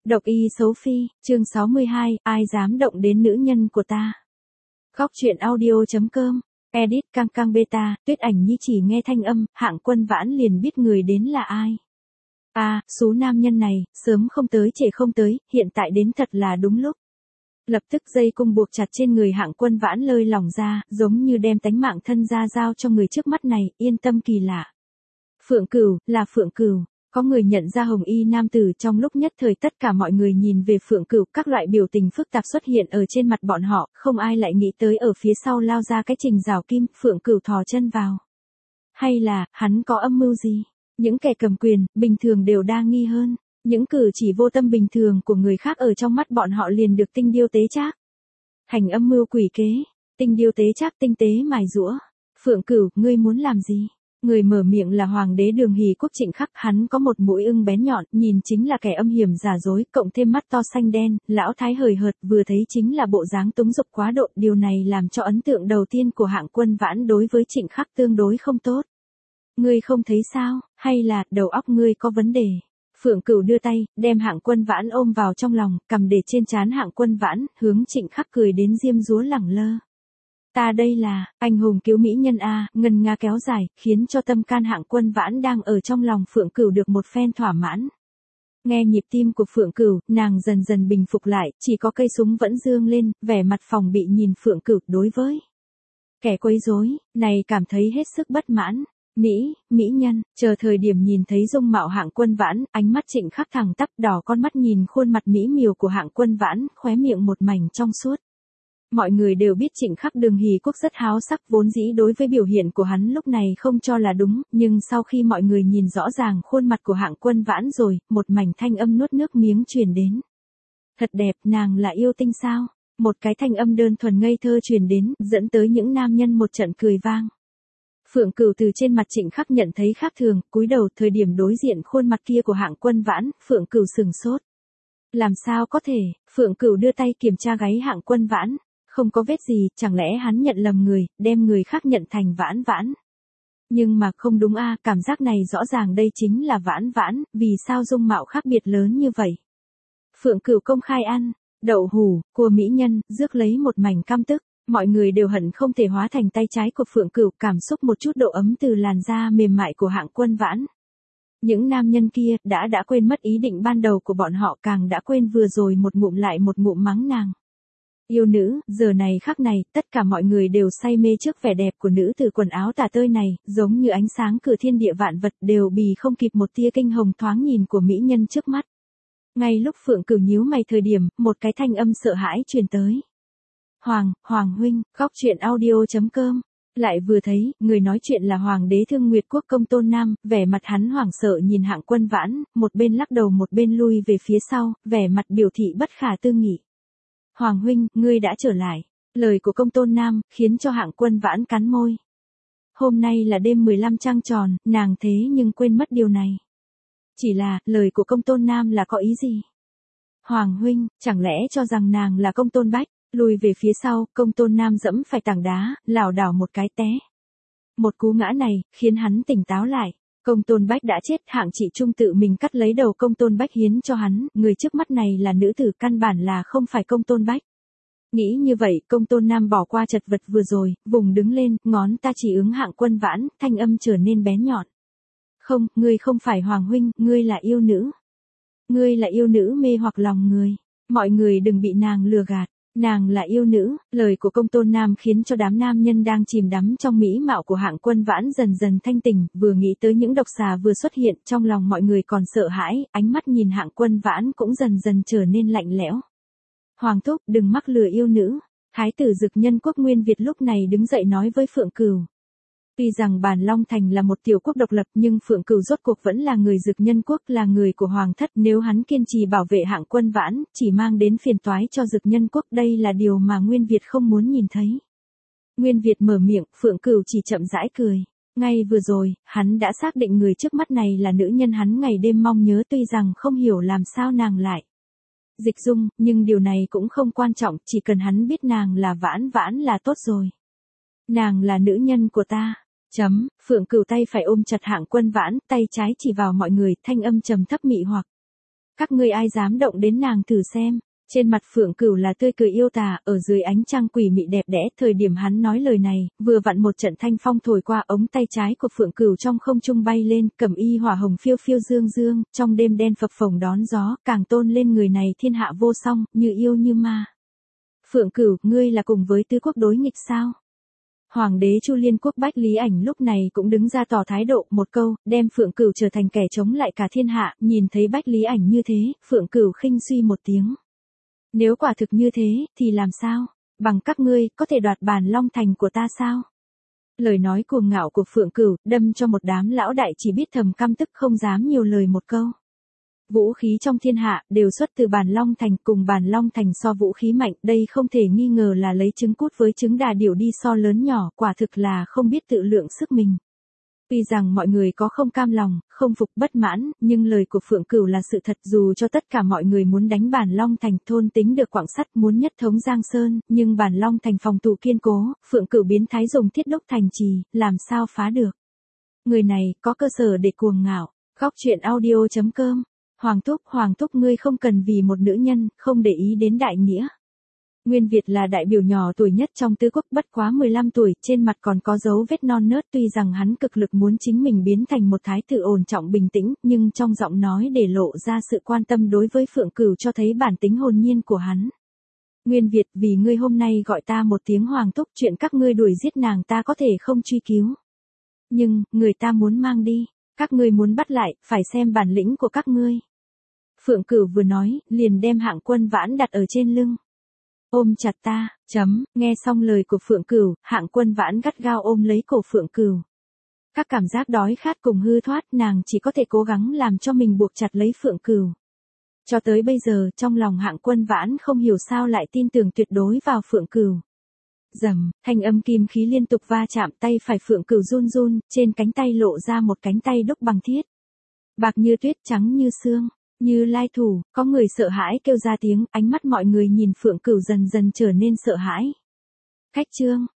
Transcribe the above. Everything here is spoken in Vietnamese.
Độc y xấu phi, chương 62, ai dám động đến nữ nhân của ta. Góc truyện audio.com, edit căng căng beta, Tuyết Ảnh Nhi chỉ nghe thanh âm, Hạng Quân Vãn liền biết người đến là ai. Số nam nhân này, sớm không tới trễ không tới, hiện tại đến thật là đúng lúc. Lập tức dây cung buộc chặt trên người Hạng Quân Vãn lơi lỏng ra, giống như đem tánh mạng thân ra giao cho người trước mắt này, yên tâm kỳ lạ. Phượng Cửu, là Phượng Cửu. Có người nhận ra hồng y nam tử, trong lúc nhất thời tất cả mọi người nhìn về Phượng Cửu, các loại biểu tình phức tạp xuất hiện ở trên mặt bọn họ, không ai lại nghĩ tới ở phía sau lao ra cái Trình Giảo Kim, Phượng Cửu thò chân vào. Hay là, hắn có âm mưu gì? Những kẻ cầm quyền, bình thường đều đa nghi hơn, những cử chỉ vô tâm bình thường của người khác ở trong mắt bọn họ liền được tinh điêu tế trác. Thành âm mưu quỷ kế, tinh điêu tế trác tinh tế mài giũa. Phượng Cửu, ngươi muốn làm gì? Người mở miệng là hoàng đế Đường Hỷ Quốc Trịnh Khắc, hắn có một mũi ưng bén nhọn, nhìn chính là kẻ âm hiểm giả dối, cộng thêm mắt to xanh đen, lão thái hời hợt, vừa thấy chính là bộ dáng túng dục quá độ, điều này làm cho ấn tượng đầu tiên của Hạng Quân Vãn đối với Trịnh Khắc tương đối không tốt. Ngươi không thấy sao, hay là đầu óc ngươi có vấn đề? Phượng Cửu đưa tay, đem Hạng Quân Vãn ôm vào trong lòng, cầm để trên trán Hạng Quân Vãn, hướng Trịnh Khắc cười đến diêm dúa lẳng lơ. Ta đây là, anh hùng cứu mỹ nhân a, ngân nga kéo dài, khiến cho tâm can Hạng Quân Vãn đang ở trong lòng Phượng Cửu được một phen thỏa mãn. Nghe nhịp tim của Phượng Cửu, nàng dần dần bình phục lại, chỉ có cây súng vẫn dương lên, vẻ mặt phòng bị nhìn Phượng Cửu đối với kẻ quấy rối, này cảm thấy hết sức bất mãn. Mỹ nhân, chờ thời điểm nhìn thấy dung mạo Hạng Quân Vãn, ánh mắt Trịnh Khắc thẳng tắp đỏ con mắt nhìn khuôn mặt mỹ miều của Hạng Quân Vãn, khóe miệng một mảnh trong suốt. Mọi người đều biết Trịnh Khắc Đường Hỷ Quốc rất háo sắc, vốn dĩ đối với biểu hiện của hắn lúc này không cho là đúng, nhưng sau khi mọi người nhìn rõ ràng khuôn mặt của Hạng Quân Vãn rồi, một mảnh thanh âm nuốt nước miếng truyền đến. Thật đẹp, nàng là yêu tinh sao? Một cái thanh âm đơn thuần ngây thơ truyền đến, dẫn tới những nam nhân một trận cười vang. Phượng Cửu từ trên mặt Trịnh Khắc nhận thấy khác thường, cúi đầu, thời điểm đối diện khuôn mặt kia của Hạng Quân Vãn, Phượng Cửu sừng sốt. Làm sao có thể? Phượng Cửu đưa tay kiểm tra gáy Hạng Quân Vãn. Không có vết gì, chẳng lẽ hắn nhận lầm người, đem người khác nhận thành Vãn Vãn. Nhưng mà không đúng cảm giác này rõ ràng đây chính là Vãn Vãn, vì sao dung mạo khác biệt lớn như vậy? Phượng Cửu công khai ăn đậu hủ của mỹ nhân, rước lấy một mảnh căm tức, mọi người đều hận không thể hóa thành tay trái của Phượng Cửu, cảm xúc một chút độ ấm từ làn da mềm mại của Hạng Quân Vãn. Những nam nhân kia đã quên mất ý định ban đầu của bọn họ, càng đã quên vừa rồi một ngụm lại một ngụm mắng nàng. Yêu nữ, giờ này khắc này, tất cả mọi người đều say mê trước vẻ đẹp của nữ tử quần áo tả tơi này, giống như ánh sáng cửa thiên địa vạn vật đều bì không kịp một tia kinh hồng thoáng nhìn của mỹ nhân trước mắt. Ngay lúc Phượng Cửu nhíu mày thời điểm, một cái thanh âm sợ hãi truyền tới. Hoàng huynh, góc truyện audio.com. Lại vừa thấy, người nói chuyện là Hoàng đế Thương Nguyệt Quốc Công Tôn Nam, vẻ mặt hắn hoảng sợ nhìn Hạng Quân Vãn, một bên lắc đầu một bên lui về phía sau, vẻ mặt biểu thị bất khả tư nghị. Hoàng huynh, ngươi đã trở lại. Lời của Công Tôn Nam, khiến cho Hạng Quân Vãn cắn môi. Hôm nay là đêm 15 trăng tròn, nàng thế nhưng quên mất điều này. Chỉ là, lời của Công Tôn Nam là có ý gì? Hoàng huynh, chẳng lẽ cho rằng nàng là Công Tôn Bách? Lùi về phía sau, Công Tôn Nam dẫm phải tảng đá, lảo đảo một cái té. Một cú ngã này, khiến hắn tỉnh táo lại. Công Tôn Bách đã chết, Hạng Trị Trung tự mình cắt lấy đầu Công Tôn Bách hiến cho hắn, người trước mắt này là nữ tử, căn bản là không phải Công Tôn Bách. Nghĩ như vậy, Công Tôn Nam bỏ qua chật vật vừa rồi, vùng đứng lên, ngón ta chỉ ứng Hạng Quân Vãn, thanh âm trở nên bén nhọn. Không, ngươi không phải Hoàng huynh, ngươi là yêu nữ. Ngươi là yêu nữ mê hoặc lòng người. Mọi người đừng bị nàng lừa gạt. Nàng là yêu nữ, lời của Công Tôn Nam khiến cho đám nam nhân đang chìm đắm trong mỹ mạo của Hạng Quân Vãn dần dần thanh tỉnh, vừa nghĩ tới những độc xà vừa xuất hiện, trong lòng mọi người còn sợ hãi, ánh mắt nhìn Hạng Quân Vãn cũng dần dần trở nên lạnh lẽo. Hoàng thúc, đừng mắc lừa yêu nữ. Thái tử Dực Nhân Quốc Nguyên Việt lúc này đứng dậy nói với Phượng Cửu. Tuy rằng Bàn Long Thành là một tiểu quốc độc lập, nhưng Phượng Cửu rốt cuộc vẫn là người Dực Nhân Quốc, là người của Hoàng thất, nếu hắn kiên trì bảo vệ Hạng Quân Vãn, chỉ mang đến phiền toái cho Dực Nhân Quốc, đây là điều mà Nguyên Việt không muốn nhìn thấy. Nguyên Việt mở miệng, Phượng Cửu chỉ chậm rãi cười. Ngay vừa rồi, hắn đã xác định người trước mắt này là nữ nhân hắn ngày đêm mong nhớ, tuy rằng không hiểu làm sao nàng lại dịch dung, nhưng điều này cũng không quan trọng, chỉ cần hắn biết nàng là Vãn Vãn là tốt rồi. Nàng là nữ nhân của ta. Phượng Cửu tay phải ôm chặt Hạng Quân Vãn, tay trái chỉ vào mọi người, thanh âm trầm thấp mị hoặc. Các ngươi ai dám động đến nàng thử xem. Trên mặt Phượng Cửu là tươi cười yêu tà, ở dưới ánh trăng quỷ mị đẹp đẽ, thời điểm hắn nói lời này, vừa vặn một trận thanh phong thổi qua ống tay trái của Phượng Cửu trong không trung bay lên, cẩm y hỏa hồng phiêu phiêu dương dương, trong đêm đen phập phồng đón gió, càng tôn lên người này thiên hạ vô song, như yêu như ma. Phượng Cửu, ngươi là cùng với tứ quốc đối nghịch sao? Hoàng đế Chu Liên Quốc Bách Lý Ảnh lúc này cũng đứng ra tỏ thái độ, một câu, đem Phượng Cửu trở thành kẻ chống lại cả thiên hạ, nhìn thấy Bách Lý Ảnh như thế, Phượng Cửu khinh suy một tiếng. Nếu quả thực như thế, thì làm sao? Bằng các ngươi, có thể đoạt Bàn Long Thành của ta sao? Lời nói cuồng ngạo của Phượng Cửu, đâm cho một đám lão đại chỉ biết thầm căm tức không dám nhiều lời một câu. Vũ khí trong thiên hạ, đều xuất từ Bàn Long Thành, cùng Bàn Long Thành so vũ khí mạnh, đây không thể nghi ngờ là lấy trứng cút với trứng đà điểu đi so lớn nhỏ, quả thực là không biết tự lượng sức mình. Tuy rằng mọi người có không cam lòng, không phục bất mãn, nhưng lời của Phượng Cửu là sự thật, dù cho tất cả mọi người muốn đánh Bàn Long Thành, thôn tính được quặng sắt, muốn nhất thống Giang Sơn, nhưng Bàn Long Thành phòng thủ kiên cố, Phượng Cửu biến thái dùng thiết đúc thành trì, làm sao phá được. Người này, có cơ sở để cuồng ngạo. Góc truyện audio.com. Hoàng thúc ngươi không cần vì một nữ nhân, không để ý đến đại nghĩa. Nguyên Việt là đại biểu nhỏ tuổi nhất trong tứ quốc, bất quá 15 tuổi, trên mặt còn có dấu vết non nớt, tuy rằng hắn cực lực muốn chính mình biến thành một thái tử ổn trọng bình tĩnh, nhưng trong giọng nói để lộ ra sự quan tâm đối với Phượng Cửu cho thấy bản tính hồn nhiên của hắn. Nguyên Việt, vì ngươi hôm nay gọi ta một tiếng hoàng thúc, chuyện các ngươi đuổi giết nàng ta có thể không truy cứu. Nhưng, người ta muốn mang đi, các ngươi muốn bắt lại, phải xem bản lĩnh của các ngươi. Phượng Cửu vừa nói, liền đem Hạng Quân Vãn đặt ở trên lưng. Ôm chặt ta, nghe xong lời của Phượng Cửu, Hạng Quân Vãn gắt gao ôm lấy cổ Phượng Cửu. Các cảm giác đói khát cùng hư thoát, nàng chỉ có thể cố gắng làm cho mình buộc chặt lấy Phượng Cửu. Cho tới bây giờ, trong lòng Hạng Quân Vãn không hiểu sao lại tin tưởng tuyệt đối vào Phượng Cửu. Rầm, thanh âm kim khí liên tục va chạm, tay phải Phượng Cửu run run, trên cánh tay lộ ra một cánh tay đúc bằng thiết. Bạc như tuyết, trắng như sương. Như lai thủ, có người sợ hãi kêu ra tiếng, ánh mắt mọi người nhìn Phượng Cửu dần dần trở nên sợ hãi. Khách trương,